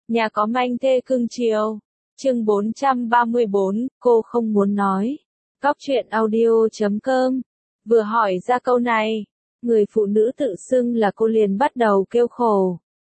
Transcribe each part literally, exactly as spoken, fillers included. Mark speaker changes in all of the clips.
Speaker 1: Nhà có manh thê cưng chiều. Chương bốn trăm ba mươi bốn, cô không muốn nói. Góc truyện audio chấm com. Vừa hỏi ra câu này, người phụ nữ tự xưng là cô liền bắt đầu kêu khổ.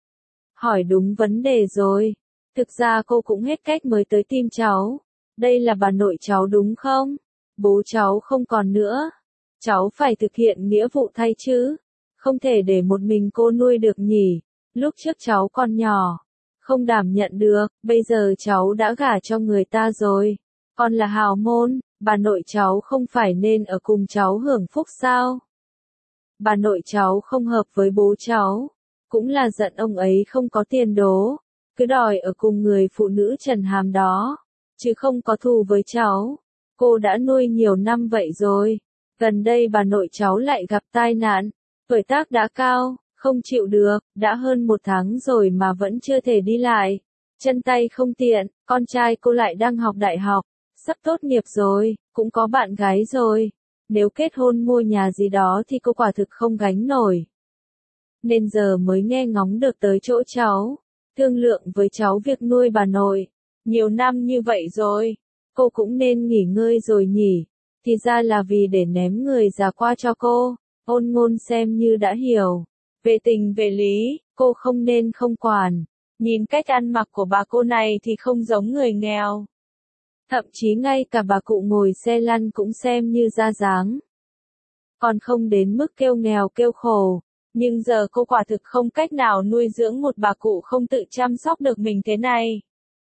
Speaker 1: Hỏi đúng vấn đề rồi. Thực ra cô cũng hết cách mới tới tìm cháu. Đây là bà nội cháu đúng không? Bố cháu không còn nữa. Cháu phải thực hiện nghĩa vụ thay chứ. Không thể để một mình cô nuôi được nhỉ. Lúc trước cháu còn nhỏ. Không đảm nhận được, bây giờ cháu đã gả cho người ta rồi. Còn là hào môn, bà nội cháu không phải nên ở cùng cháu hưởng phúc sao? Bà nội cháu không hợp với bố cháu. Cũng là giận ông ấy không có tiền đố. Cứ đòi ở cùng người phụ nữ trần hàm đó. Chứ không có thù với cháu. Cô đã nuôi nhiều năm vậy rồi. Gần đây bà nội cháu lại gặp tai nạn. Tuổi tác đã cao. Không chịu được, đã hơn một tháng rồi mà vẫn chưa thể đi lại. Chân tay không tiện, con trai cô lại đang học đại học. Sắp tốt nghiệp rồi, cũng có bạn gái rồi. Nếu kết hôn mua nhà gì đó thì cô quả thực không gánh nổi. Nên giờ mới nghe ngóng được tới chỗ cháu. Thương lượng với cháu việc nuôi bà nội. Nhiều năm như vậy rồi, cô cũng nên nghỉ ngơi rồi nhỉ. Thì ra là vì để ném người già qua cho cô. Ôn Ngôn xem như đã hiểu. Về tình về lý, cô không nên không quản. Nhìn cách ăn mặc của bà cô này thì không giống người nghèo. Thậm chí ngay cả bà cụ ngồi xe lăn cũng xem như ra dáng. Còn không đến mức kêu nghèo kêu khổ. Nhưng giờ cô quả thực không cách nào nuôi dưỡng một bà cụ không tự chăm sóc được mình thế này.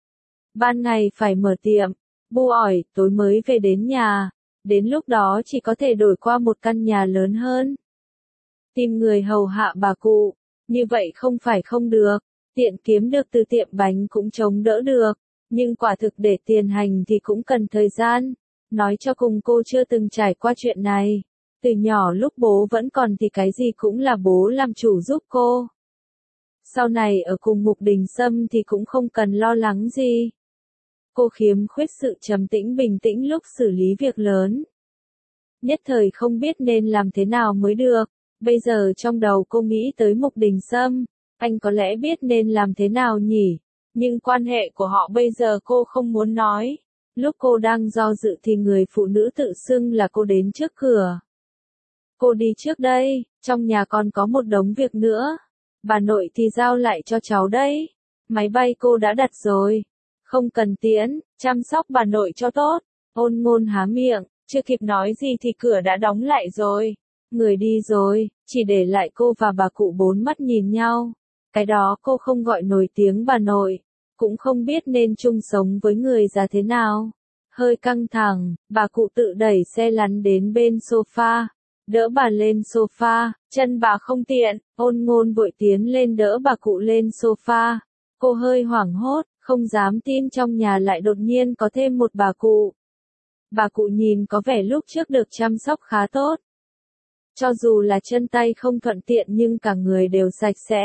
Speaker 1: Ban ngày phải mở tiệm, bu ỏi, tối mới về đến nhà. Đến lúc đó chỉ có thể đổi qua một căn nhà lớn hơn. Tìm người hầu hạ bà cụ, như vậy không phải không được, tiện kiếm được từ tiệm bánh cũng chống đỡ được, nhưng quả thực để tiền hành thì cũng cần thời gian. Nói cho cùng cô chưa từng trải qua chuyện này, từ nhỏ lúc bố vẫn còn thì cái gì cũng là bố làm chủ giúp cô. Sau này ở cùng Mục Đình Sâm thì cũng không cần lo lắng gì. Cô khiếm khuyết sự trầm tĩnh bình tĩnh lúc xử lý việc lớn. Nhất thời không biết nên làm thế nào mới được. Bây giờ trong đầu cô nghĩ tới Mục Đình Sâm, anh có lẽ biết nên làm thế nào nhỉ, nhưng quan hệ của họ bây giờ cô không muốn nói. Lúc cô đang do dự thì người phụ nữ tự xưng là cô đến trước cửa. Cô đi trước đây, trong nhà còn có một đống việc nữa. Bà nội thì giao lại cho cháu đấy. Máy bay cô đã đặt rồi. Không cần tiễn, chăm sóc bà nội cho tốt. Ôn Ngôn há miệng, chưa kịp nói gì thì cửa đã đóng lại rồi. Người đi rồi, chỉ để lại cô và bà cụ bốn mắt nhìn nhau. Cái đó cô không gọi nổi tiếng bà nội, cũng không biết nên chung sống với người già thế nào. Hơi căng thẳng, bà cụ tự đẩy xe lăn đến bên sofa, đỡ bà lên sofa, chân bà không tiện, Ôn Ngôn vội tiến lên đỡ bà cụ lên sofa. Cô hơi hoảng hốt, không dám tin trong nhà lại đột nhiên có thêm một bà cụ. Bà cụ nhìn có vẻ lúc trước được chăm sóc khá tốt. Cho dù là chân tay không thuận tiện nhưng cả người đều sạch sẽ.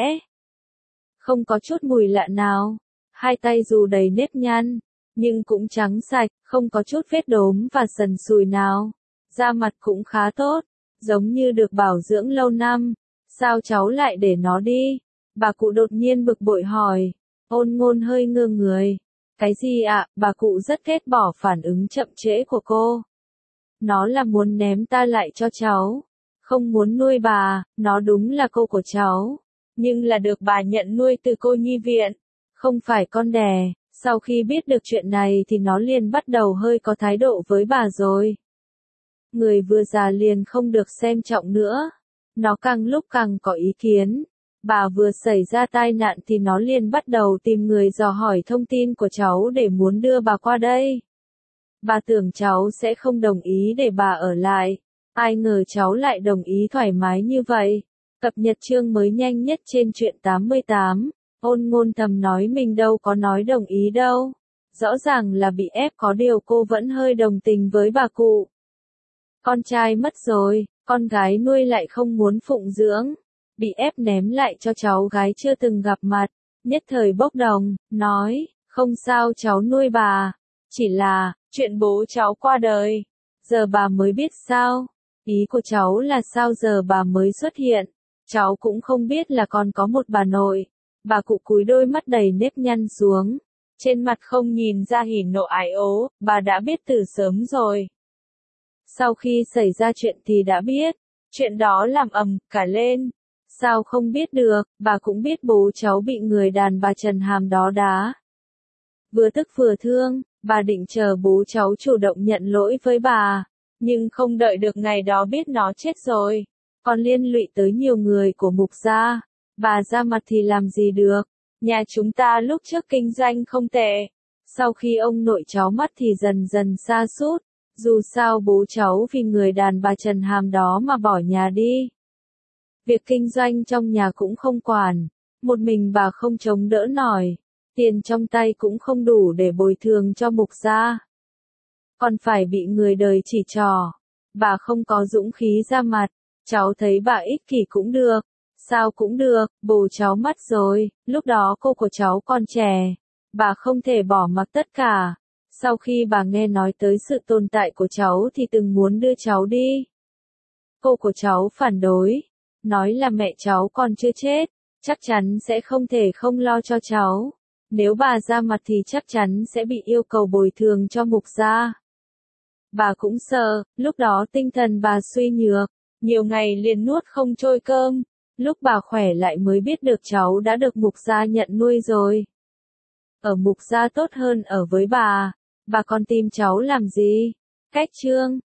Speaker 1: Không có chút mùi lạ nào. Hai tay dù đầy nếp nhăn, nhưng cũng trắng sạch, không có chút vết đốm và sần sùi nào. Da mặt cũng khá tốt, giống như được bảo dưỡng lâu năm. Sao cháu lại để nó đi? Bà cụ đột nhiên bực bội hỏi. Ôn Ngôn hơi ngơ người. Cái gì ạ? Bà cụ rất ghét bỏ phản ứng chậm trễ của cô. Nó là muốn ném ta lại cho cháu. Không muốn nuôi bà, nó đúng là cô của cháu. Nhưng là được bà nhận nuôi từ cô nhi viện. Không phải con đẻ. Sau khi biết được chuyện này thì nó liền bắt đầu hơi có thái độ với bà rồi. Người vừa già liền không được xem trọng nữa. Nó càng lúc càng có ý kiến. Bà vừa xảy ra tai nạn thì nó liền bắt đầu tìm người dò hỏi thông tin của cháu để muốn đưa bà qua đây. Bà tưởng cháu sẽ không đồng ý để bà ở lại. Ai ngờ cháu lại đồng ý thoải mái như vậy. Cập nhật chương mới nhanh nhất trên truyện tám mươi tám. Ôn Ngôn thầm nói mình đâu có nói đồng ý đâu. Rõ ràng là bị ép, có điều cô vẫn hơi đồng tình với bà cụ. Con trai mất rồi, con gái nuôi lại không muốn phụng dưỡng. Bị ép ném lại cho cháu gái chưa từng gặp mặt. Nhất thời bốc đồng, nói, không sao cháu nuôi bà. Chỉ là, chuyện bố cháu qua đời. Giờ bà mới biết sao? Ý của cháu là sao giờ bà mới xuất hiện? Cháu cũng không biết là còn có một bà nội. Bà cụ cúi đôi mắt đầy nếp nhăn xuống. Trên mặt không nhìn ra hỉ nộ ái ố, bà đã biết từ sớm rồi. Sau khi xảy ra chuyện thì đã biết. Chuyện đó làm ầm cả lên. Sao không biết được, bà cũng biết bố cháu bị người đàn bà Trần Hàm đó đá. Vừa tức vừa thương, bà định chờ bố cháu chủ động nhận lỗi với bà. Nhưng không đợi được ngày đó biết nó chết rồi. Còn liên lụy tới nhiều người của Mục gia. Bà ra mặt thì làm gì được. Nhà chúng ta lúc trước kinh doanh không tệ. Sau khi ông nội cháu mất thì dần dần sa sút. Dù sao bố cháu vì người đàn bà Trần Hàm đó mà bỏ nhà đi. Việc kinh doanh trong nhà cũng không quản. Một mình bà không chống đỡ nổi. Tiền trong tay cũng không đủ để bồi thường cho Mục gia. Còn phải bị người đời chỉ trỏ. Bà không có dũng khí ra mặt. Cháu thấy bà ích kỷ cũng được. Sao cũng được, bố cháu mất rồi, lúc đó cô của cháu còn trẻ. Bà không thể bỏ mặc tất cả. Sau khi bà nghe nói tới sự tồn tại của cháu thì từng muốn đưa cháu đi. Cô của cháu phản đối. Nói là mẹ cháu còn chưa chết. Chắc chắn sẽ không thể không lo cho cháu. Nếu bà ra mặt thì chắc chắn sẽ bị yêu cầu bồi thường cho Mục gia. Bà cũng sợ, lúc đó tinh thần bà suy nhược. Nhiều ngày liền nuốt không trôi cơm. Lúc bà khỏe lại mới biết được cháu đã được Mục gia nhận nuôi rồi. Ở Mục gia tốt hơn ở với bà. Bà còn tìm cháu làm gì? Cách chương